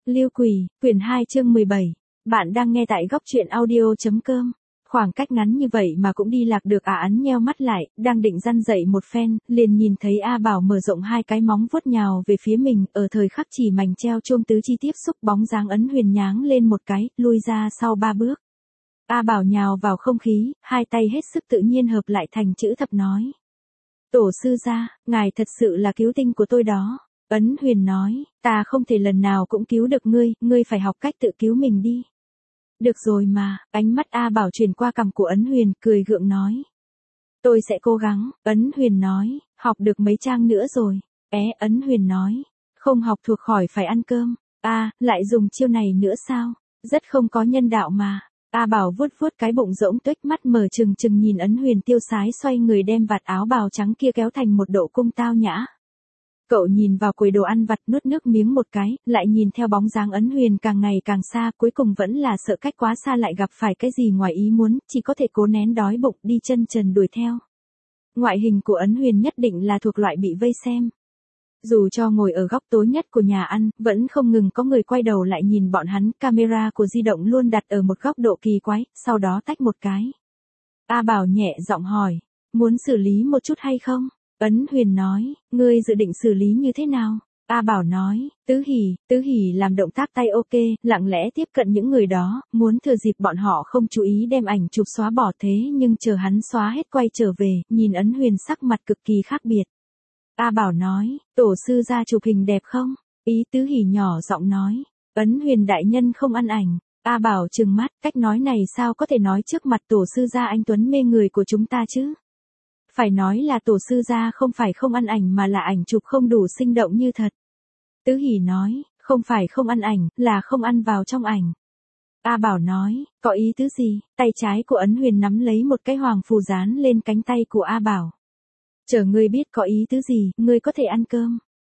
Lưu Quỷ, quyển 2 chương 17. Bạn đang nghe tại góc truyện audio.com. Khoảng cách ngắn như vậy mà cũng đi lạc được Ấn nheo mắt lại, đang định răn dậy một phen, liền nhìn thấy A Bảo mở rộng hai cái móng vuốt nhào về phía mình, ở thời khắc chỉ mảnh treo chuông tứ chi tiếp xúc bóng dáng Ấn Huyền nháng lên một cái, lui ra sau 3 bước. A Bảo nhào vào không khí, hai tay hết sức tự nhiên hợp lại thành chữ thập nói. Tổ sư gia, ngài thật sự là cứu tinh của tôi đó. Ấn Huyền nói, ta không thể lần nào cũng cứu được ngươi phải học cách tự cứu mình đi. Được rồi mà, ánh mắt A Bảo chuyển qua cằm của Ấn Huyền, cười gượng nói. Tôi sẽ cố gắng, Ấn Huyền nói, học được mấy trang nữa rồi. Ấn Huyền nói, không học thuộc khỏi phải ăn cơm. Lại dùng chiêu này nữa sao? Rất không có nhân đạo mà. A Bảo vuốt vuốt cái bụng rỗng tuếch, mắt mở trừng trừng nhìn Ấn Huyền tiêu sái xoay người đem vạt áo bào trắng kia kéo thành một độ cung tao nhã. Cậu nhìn vào quầy đồ ăn vặt nuốt nước miếng một cái, lại nhìn theo bóng dáng Ấn Huyền càng ngày càng xa, cuối cùng vẫn là sợ cách quá xa lại gặp phải cái gì ngoài ý muốn, chỉ có thể cố nén đói bụng đi chân trần đuổi theo. Ngoại hình của Ấn Huyền nhất định là thuộc loại bị vây xem. Dù cho ngồi ở góc tối nhất của nhà ăn, vẫn không ngừng có người quay đầu lại nhìn bọn hắn, camera của di động luôn đặt ở một góc độ kỳ quái, sau đó tách một cái. A Bảo nhẹ giọng hỏi, muốn xử lý một chút hay không? Ấn Huyền nói, ngươi dự định xử lý như thế nào? A Bảo nói, Tứ Hỉ làm động tác tay ok, lặng lẽ tiếp cận những người đó, muốn thừa dịp bọn họ không chú ý đem ảnh chụp xóa bỏ, thế nhưng chờ hắn xóa hết quay trở về, nhìn Ấn Huyền sắc mặt cực kỳ khác biệt. A Bảo nói, tổ sư gia chụp hình đẹp không? Tứ Hỉ nhỏ giọng nói, Ấn Huyền đại nhân không ăn ảnh. A Bảo trừng mắt, cách nói này sao có thể nói trước mặt tổ sư gia anh tuấn mê người của chúng ta chứ? Phải nói là tổ sư gia không phải không ăn ảnh mà là ảnh chụp không đủ sinh động như thật. Tứ Hỉ nói, không phải không ăn ảnh, là không ăn vào trong ảnh. A Bảo nói, có ý tứ gì? Tay trái của Ấn Huyền nắm lấy một cái hoàng phù dán lên cánh tay của A Bảo. Chờ ngươi biết có ý tứ gì, ngươi có thể ăn cơm.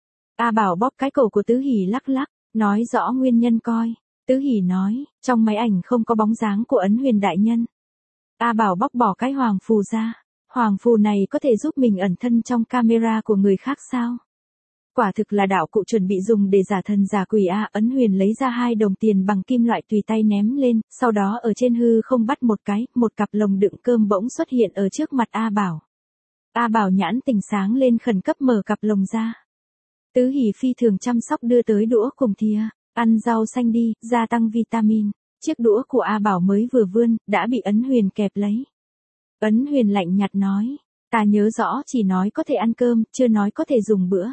A Bảo bóp cái cổ của Tứ Hỉ lắc lắc, nói rõ nguyên nhân coi. Tứ Hỉ nói, trong máy ảnh không có bóng dáng của Ấn Huyền đại nhân. A Bảo bóc bỏ cái hoàng phù ra. Hoàng phù này có thể giúp mình ẩn thân trong camera của người khác sao? Quả thực là đạo cụ chuẩn bị dùng để giả thần giả quỷ a. Ấn Huyền lấy ra 2 đồng tiền bằng kim loại tùy tay ném lên, sau đó ở trên hư không bắt một cái, một cặp lồng đựng cơm bỗng xuất hiện ở trước mặt A Bảo. A Bảo nhãn tỉnh sáng lên, khẩn cấp mở cặp lồng ra. Tứ Hỉ phi thường chăm sóc đưa tới đũa cùng thìa, ăn rau xanh đi, gia tăng vitamin. Chiếc đũa của A Bảo mới vừa vươn, đã bị Ấn Huyền kẹp lấy. Ấn Huyền lạnh nhạt nói, ta nhớ rõ chỉ nói có thể ăn cơm, chưa nói có thể dùng bữa.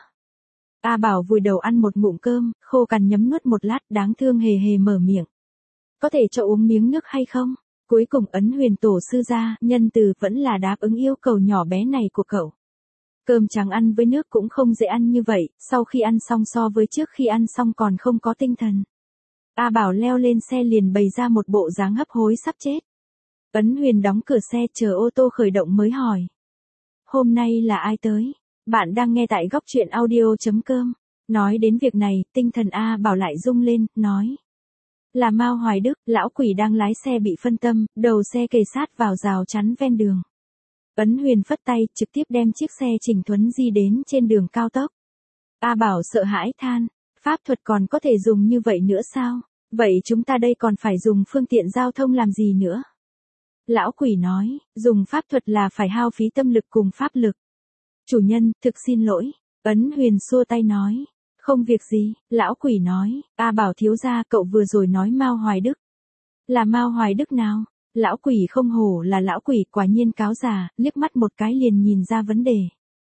A Bảo vùi đầu ăn một ngụm cơm, khô cằn nhấm nuốt một lát, đáng thương hề hề mở miệng. Có thể cho uống miếng nước hay không? Cuối cùng Ấn Huyền tổ sư gia, nhân từ vẫn là đáp ứng yêu cầu nhỏ bé này của cậu. Cơm trắng ăn với nước cũng không dễ ăn như vậy, sau khi ăn xong so với trước khi ăn xong còn không có tinh thần. A Bảo leo lên xe liền bày ra một bộ dáng hấp hối sắp chết. Ấn Huyền đóng cửa xe chờ ô tô khởi động mới hỏi. Hôm nay là ai tới? Bạn đang nghe tại góc truyện audio.com. Nói đến việc này, tinh thần A Bảo lại rung lên, nói. Là Mao Hoài Đức, lão quỷ đang lái xe bị phân tâm, đầu xe kề sát vào rào chắn ven đường. Ấn Huyền phất tay, trực tiếp đem chiếc xe chỉnh thuấn di đến trên đường cao tốc. A Bảo sợ hãi than, pháp thuật còn có thể dùng như vậy nữa sao? Vậy chúng ta đây còn phải dùng phương tiện giao thông làm gì nữa? Lão quỷ nói, dùng pháp thuật là phải hao phí tâm lực cùng pháp lực. Chủ nhân, thực xin lỗi. Ấn Huyền xua tay nói, không việc gì. Lão quỷ nói, A Bảo thiếu gia, cậu vừa rồi nói Mao Hoài Đức. Là Mao Hoài Đức nào? Lão quỷ không hổ là lão quỷ, quả nhiên cáo già, liếc mắt một cái liền nhìn ra vấn đề.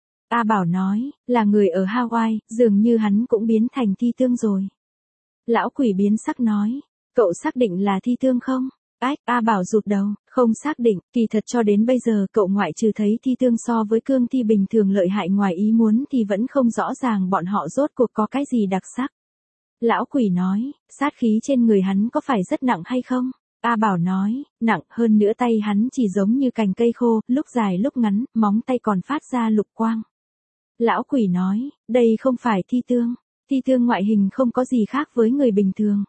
A Bảo nói, là người ở Hawaii, dường như hắn cũng biến thành thi tương rồi. Lão quỷ biến sắc nói, cậu xác định là thi tương không? A Bảo rụt đầu, không xác định, kỳ thật cho đến bây giờ cậu ngoại trừ thấy thi tương so với cương thi bình thường lợi hại ngoài ý muốn thì vẫn không rõ ràng bọn họ rốt cuộc có cái gì đặc sắc. Lão quỷ nói, sát khí trên người hắn có phải rất nặng hay không? A Bảo nói, nặng, hơn nữa tay hắn chỉ giống như cành cây khô, lúc dài lúc ngắn, móng tay còn phát ra lục quang. Lão quỷ nói, đây không phải thi tương ngoại hình không có gì khác với người bình thường.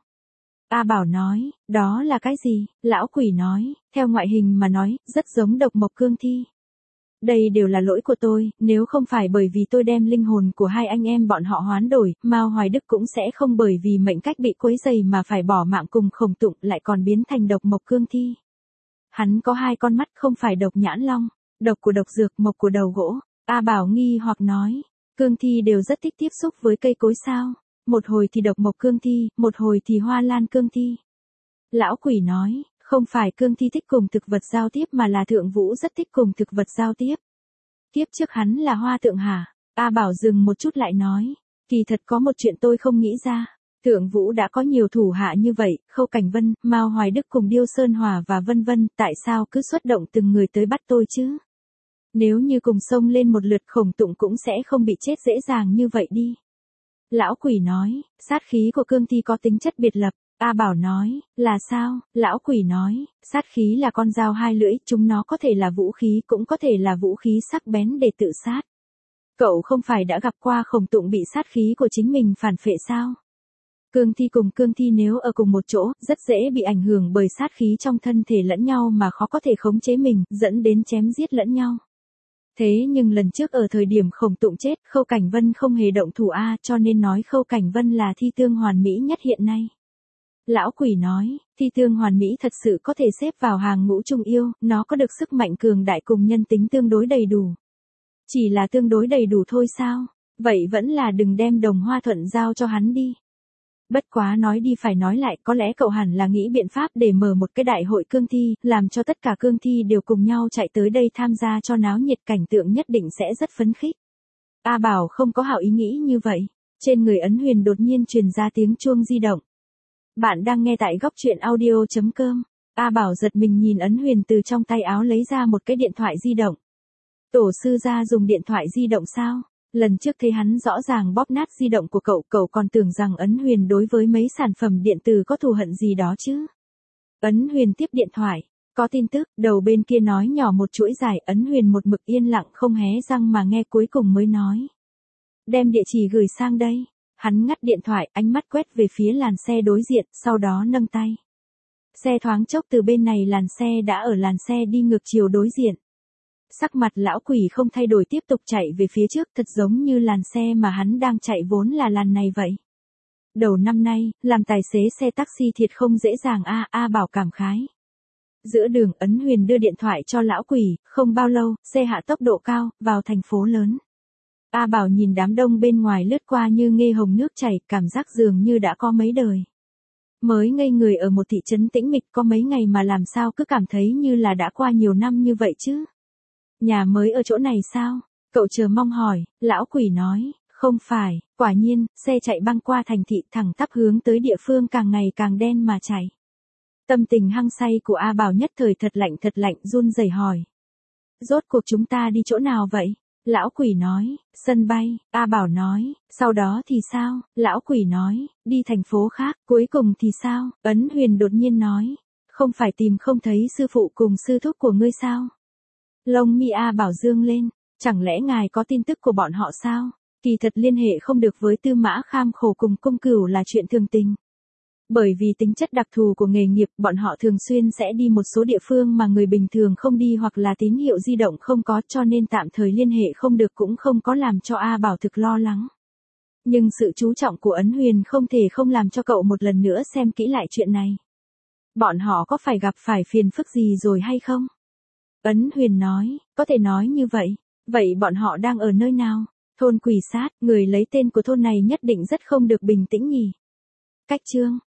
A Bảo nói, đó là cái gì? Lão quỷ nói, theo ngoại hình mà nói, rất giống độc mộc cương thi. Đây đều là lỗi của tôi, nếu không phải bởi vì tôi đem linh hồn của hai anh em bọn họ hoán đổi, Mao Hoài Đức cũng sẽ không bởi vì mệnh cách bị quấy rầy mà phải bỏ mạng cùng Khổng Tụng lại còn biến thành độc mộc cương thi. Hắn có hai con mắt không phải độc nhãn long, độc của độc dược, mộc của đầu gỗ. A Bảo nghi hoặc nói, cương thi đều rất thích tiếp xúc với cây cối sao, một hồi thì độc mộc cương thi, một hồi thì hoa lan cương thi. Lão quỷ nói, không phải cương thi thích cùng thực vật giao tiếp mà là Thượng Vũ rất thích cùng thực vật giao tiếp. Tiếp trước hắn là Hoa Tượng hả? A Bảo dừng một chút lại nói, kỳ thật có một chuyện tôi không nghĩ ra. Thượng Vũ đã có nhiều thủ hạ như vậy, Khâu Cảnh Vân, Mao Hoài Đức cùng Điêu Sơn Hòa và vân vân, tại sao cứ xuất động từng người tới bắt tôi chứ? Nếu như cùng xông lên một lượt Khổng Tụng cũng sẽ không bị chết dễ dàng như vậy đi. Lão quỷ nói, sát khí của cương thi có tính chất biệt lập. A Bảo nói, là sao? Lão quỷ nói, sát khí là con dao hai lưỡi, chúng nó có thể là vũ khí cũng có thể là vũ khí sắc bén để tự sát. Cậu không phải đã gặp qua Khổng Tụng bị sát khí của chính mình phản phệ sao? Cương thi cùng cương thi nếu ở cùng một chỗ, rất dễ bị ảnh hưởng bởi sát khí trong thân thể lẫn nhau mà khó có thể khống chế mình, dẫn đến chém giết lẫn nhau. Thế nhưng lần trước ở thời điểm Khổng Tụng chết, Khâu Cảnh Vân không hề động thủ cho nên nói Khâu Cảnh Vân là thi tương hoàn mỹ nhất hiện nay. Lão quỷ nói, thi tương hoàn mỹ thật sự có thể xếp vào hàng ngũ trung yêu, nó có được sức mạnh cường đại cùng nhân tính tương đối đầy đủ. Chỉ là tương đối đầy đủ thôi sao? Vậy vẫn là đừng đem Đồng Hoa Thuận giao cho hắn đi. Bất quá nói đi phải nói lại, có lẽ cậu hẳn là nghĩ biện pháp để mở một cái đại hội cương thi, làm cho tất cả cương thi đều cùng nhau chạy tới đây tham gia cho náo nhiệt, cảnh tượng nhất định sẽ rất phấn khích. A Bảo không có hảo ý nghĩ như vậy. Trên người Ấn Huyền đột nhiên truyền ra tiếng chuông di động. Bạn đang nghe tại góc truyện audio.com. A Bảo giật mình nhìn Ấn Huyền từ trong tay áo lấy ra một cái điện thoại di động. Tổ sư gia dùng điện thoại di động sao? Lần trước thấy hắn rõ ràng bóp nát di động của cậu còn tưởng rằng Ấn Huyền đối với mấy sản phẩm điện tử có thù hận gì đó chứ. Ấn Huyền tiếp điện thoại. Có tin tức, đầu bên kia nói nhỏ một chuỗi dài, Ấn Huyền một mực yên lặng không hé răng mà nghe cuối cùng mới nói. Đem địa chỉ gửi sang đây. Hắn ngắt điện thoại, ánh mắt quét về phía làn xe đối diện, sau đó nâng tay. Xe thoáng chốc từ bên này làn xe đã ở làn xe đi ngược chiều đối diện. Sắc mặt lão quỷ không thay đổi tiếp tục chạy về phía trước, thật giống như làn xe mà hắn đang chạy vốn là làn này vậy. Đầu năm nay, làm tài xế xe taxi thiệt không dễ dàng A Bảo cảm khái. Giữa đường Ấn Huyền đưa điện thoại cho lão quỷ, không bao lâu, xe hạ tốc độ cao, vào thành phố lớn. A Bảo nhìn đám đông bên ngoài lướt qua như nghê hồng nước chảy, cảm giác dường như đã có mấy đời. Mới ngây người ở một thị trấn tĩnh mịch có mấy ngày mà làm sao cứ cảm thấy như là đã qua nhiều năm như vậy chứ. Nhà mới ở chỗ này sao? Cậu chờ mong hỏi, lão quỷ nói, không phải, quả nhiên, xe chạy băng qua thành thị thẳng tắp hướng tới địa phương càng ngày càng đen mà chạy. Tâm tình hăng say của A Bảo nhất thời thật lạnh run rẩy hỏi. Rốt cuộc chúng ta đi chỗ nào vậy? Lão quỷ nói, sân bay. A Bảo nói, sau đó thì sao? Lão quỷ nói, đi thành phố khác. Cuối cùng thì sao? Ấn Huyền đột nhiên nói, không phải tìm không thấy sư phụ cùng sư thúc của ngươi sao? Lông mi A Bảo dương lên, chẳng lẽ ngài có tin tức của bọn họ sao? Kỳ thật liên hệ không được với Tư Mã Kham Khổ cùng Cung Cửu là chuyện thường tình. Bởi vì tính chất đặc thù của nghề nghiệp, bọn họ thường xuyên sẽ đi một số địa phương mà người bình thường không đi hoặc là tín hiệu di động không có, cho nên tạm thời liên hệ không được cũng không có làm cho A Bảo thực lo lắng. Nhưng sự chú trọng của Ấn Huyền không thể không làm cho cậu một lần nữa xem kỹ lại chuyện này. Bọn họ có phải gặp phải phiền phức gì rồi hay không? Ấn Huyền nói, có thể nói như vậy. Vậy bọn họ đang ở nơi nào? Thôn Quỷ Sát, người lấy tên của thôn này nhất định rất không được bình tĩnh nhỉ. Cách chương